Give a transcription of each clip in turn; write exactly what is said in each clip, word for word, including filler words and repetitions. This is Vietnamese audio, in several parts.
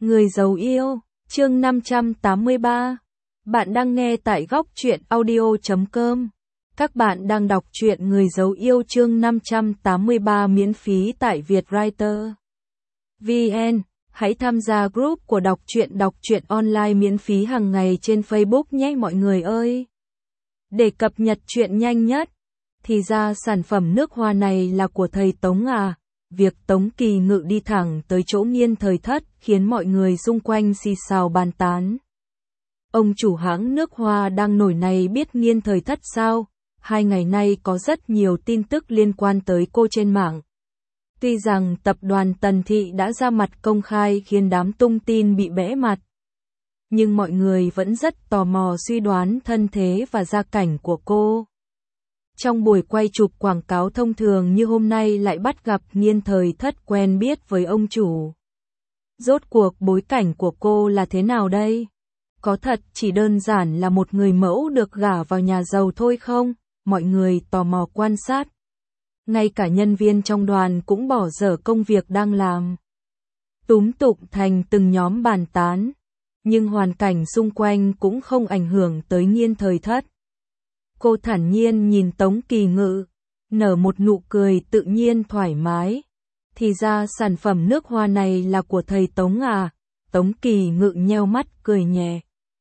Người giàu yêu, chương năm trăm tám mươi ba. Bạn đang nghe tại góc truyện audio chấm com. Các bạn đang đọc truyện Người giàu yêu chương năm trăm tám mươi ba miễn phí tại Vietwriter vê en. Hãy tham gia group của đọc truyện đọc truyện online miễn phí hàng ngày trên Facebook nhé mọi người ơi. Để cập nhật truyện nhanh nhất, thì ra sản phẩm nước hoa này là của thầy Tống à. Việc Tống Kỳ Ngự đi thẳng tới chỗ Nghiên Thời Thất khiến mọi người xung quanh xì xào bàn tán. Ông chủ hãng nước hoa đang nổi này biết Nghiên Thời Thất sao? Hai ngày nay có rất nhiều tin tức liên quan tới cô trên mạng. Tuy rằng tập đoàn Tần Thị đã ra mặt công khai khiến đám tung tin bị bẽ mặt, nhưng mọi người vẫn rất tò mò suy đoán thân thế và gia cảnh của cô. Trong buổi quay chụp quảng cáo thông thường như hôm nay lại bắt gặp Nghiên Thời Thất quen biết với ông chủ. Rốt cuộc bối cảnh của cô là thế nào đây? Có thật chỉ đơn giản là một người mẫu được gả vào nhà giàu thôi không? Mọi người tò mò quan sát. Ngay cả nhân viên trong đoàn cũng bỏ dở công việc đang làm, túm tụm thành từng nhóm bàn tán. Nhưng hoàn cảnh xung quanh cũng không ảnh hưởng tới Nghiên Thời Thất. Cô thản nhiên nhìn Tống Kỳ Ngự, nở một nụ cười tự nhiên thoải mái. Thì ra sản phẩm nước hoa này là của thầy Tống à? Tống Kỳ Ngự nheo mắt cười nhẹ.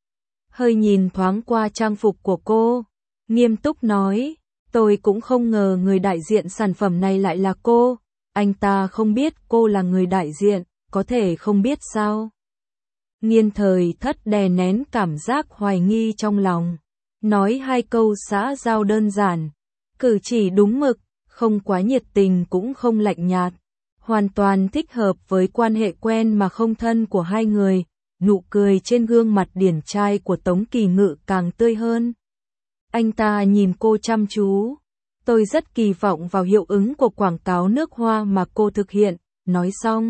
Hơi nhìn thoáng qua trang phục của cô, nghiêm túc nói, tôi cũng không ngờ người đại diện sản phẩm này lại là cô. Anh ta không biết cô là người đại diện, có thể không biết sao? Nghiên Thời Thất đè nén cảm giác hoài nghi trong lòng. Nói hai câu xã giao đơn giản, cử chỉ đúng mực, không quá nhiệt tình cũng không lạnh nhạt, hoàn toàn thích hợp với quan hệ quen mà không thân của hai người. Nụ cười trên gương mặt điển trai của Tống Kỳ Ngự càng tươi hơn. Anh ta nhìn cô chăm chú. Tôi rất kỳ vọng vào hiệu ứng của quảng cáo nước hoa mà cô thực hiện. Nói xong,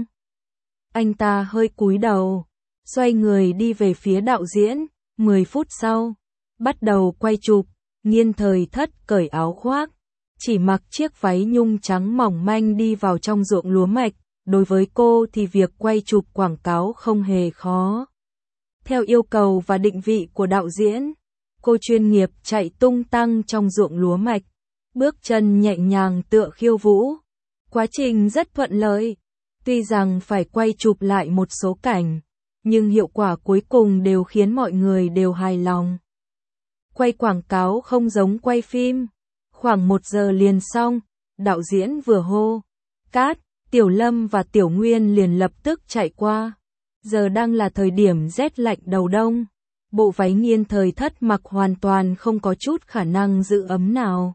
anh ta hơi cúi đầu, xoay người đi về phía đạo diễn. Mười phút sau, bắt đầu quay chụp. Nghiên Thời Thất cởi áo khoác, chỉ mặc chiếc váy nhung trắng mỏng manh đi vào trong ruộng lúa mạch. Đối với cô thì việc quay chụp quảng cáo không hề khó. Theo yêu cầu và định vị của đạo diễn, cô chuyên nghiệp chạy tung tăng trong ruộng lúa mạch, bước chân nhẹ nhàng tựa khiêu vũ. Quá trình rất thuận lợi. Tuy rằng phải quay chụp lại một số cảnh, nhưng hiệu quả cuối cùng đều khiến mọi người đều hài lòng. Quay quảng cáo không giống quay phim. Khoảng một giờ liền xong, đạo diễn vừa hô cát, Tiểu Lâm và Tiểu Nguyên liền lập tức chạy qua. Giờ đang là thời điểm rét lạnh đầu đông. Bộ váy Nghiên Thời Thất mặc hoàn toàn không có chút khả năng giữ ấm nào.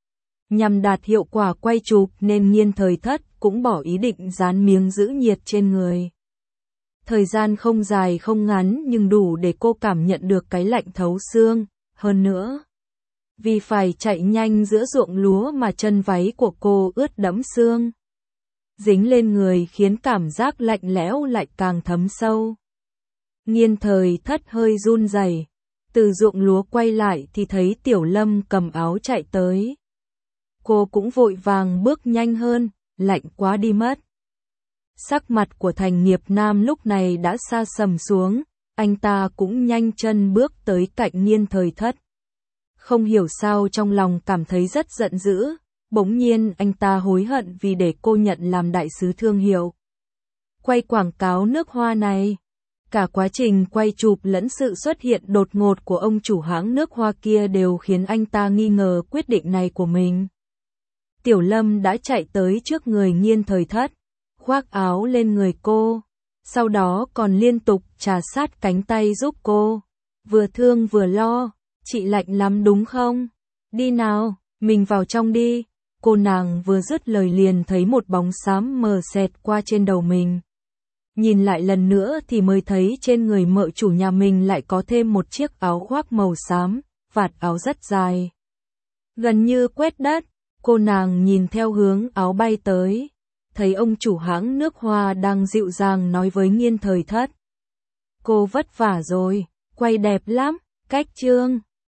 Nhằm đạt hiệu quả quay chụp nên Nghiên Thời Thất cũng bỏ ý định dán miếng giữ nhiệt trên người. Thời gian không dài không ngắn nhưng đủ để cô cảm nhận được cái lạnh thấu xương. Hơn nữa, vì phải chạy nhanh giữa ruộng lúa mà chân váy của cô ướt đẫm sương, dính lên người khiến cảm giác lạnh lẽo lại càng thấm sâu. Nghiên Thời Thất hơi run rẩy. Từ ruộng lúa quay lại thì thấy Tiểu Lâm cầm áo chạy tới. Cô cũng vội vàng bước nhanh hơn, lạnh quá đi mất. Sắc mặt của Thành Nghiệp Nam lúc này đã sa sầm xuống, anh ta cũng nhanh chân bước tới cạnh Nghiên Thời Thất. Không hiểu sao trong lòng cảm thấy rất giận dữ. Bỗng nhiên anh ta hối hận vì để cô nhận làm đại sứ thương hiệu quay quảng cáo nước hoa này. Cả quá trình quay chụp lẫn sự xuất hiện đột ngột của ông chủ hãng nước hoa kia đều khiến anh ta nghi ngờ quyết định này của mình. Tiểu Lâm đã chạy tới trước người Nghiên Thời Thất, khoác áo lên người cô, sau đó còn liên tục trà sát cánh tay giúp cô. Vừa thương vừa lo, chị lạnh lắm đúng không? Đi nào, mình vào trong đi. Cô nàng vừa dứt lời liền thấy một bóng xám mờ xẹt qua trên đầu mình. Nhìn lại lần nữa thì mới thấy trên người mợ chủ nhà mình lại có thêm một chiếc áo khoác màu xám, vạt áo rất dài, gần như quét đất. Cô nàng nhìn theo hướng áo bay tới, thấy ông chủ hãng nước hoa đang dịu dàng nói với Nghiên Thời Thất. Cô vất vả rồi, quay đẹp lắm, cách chương.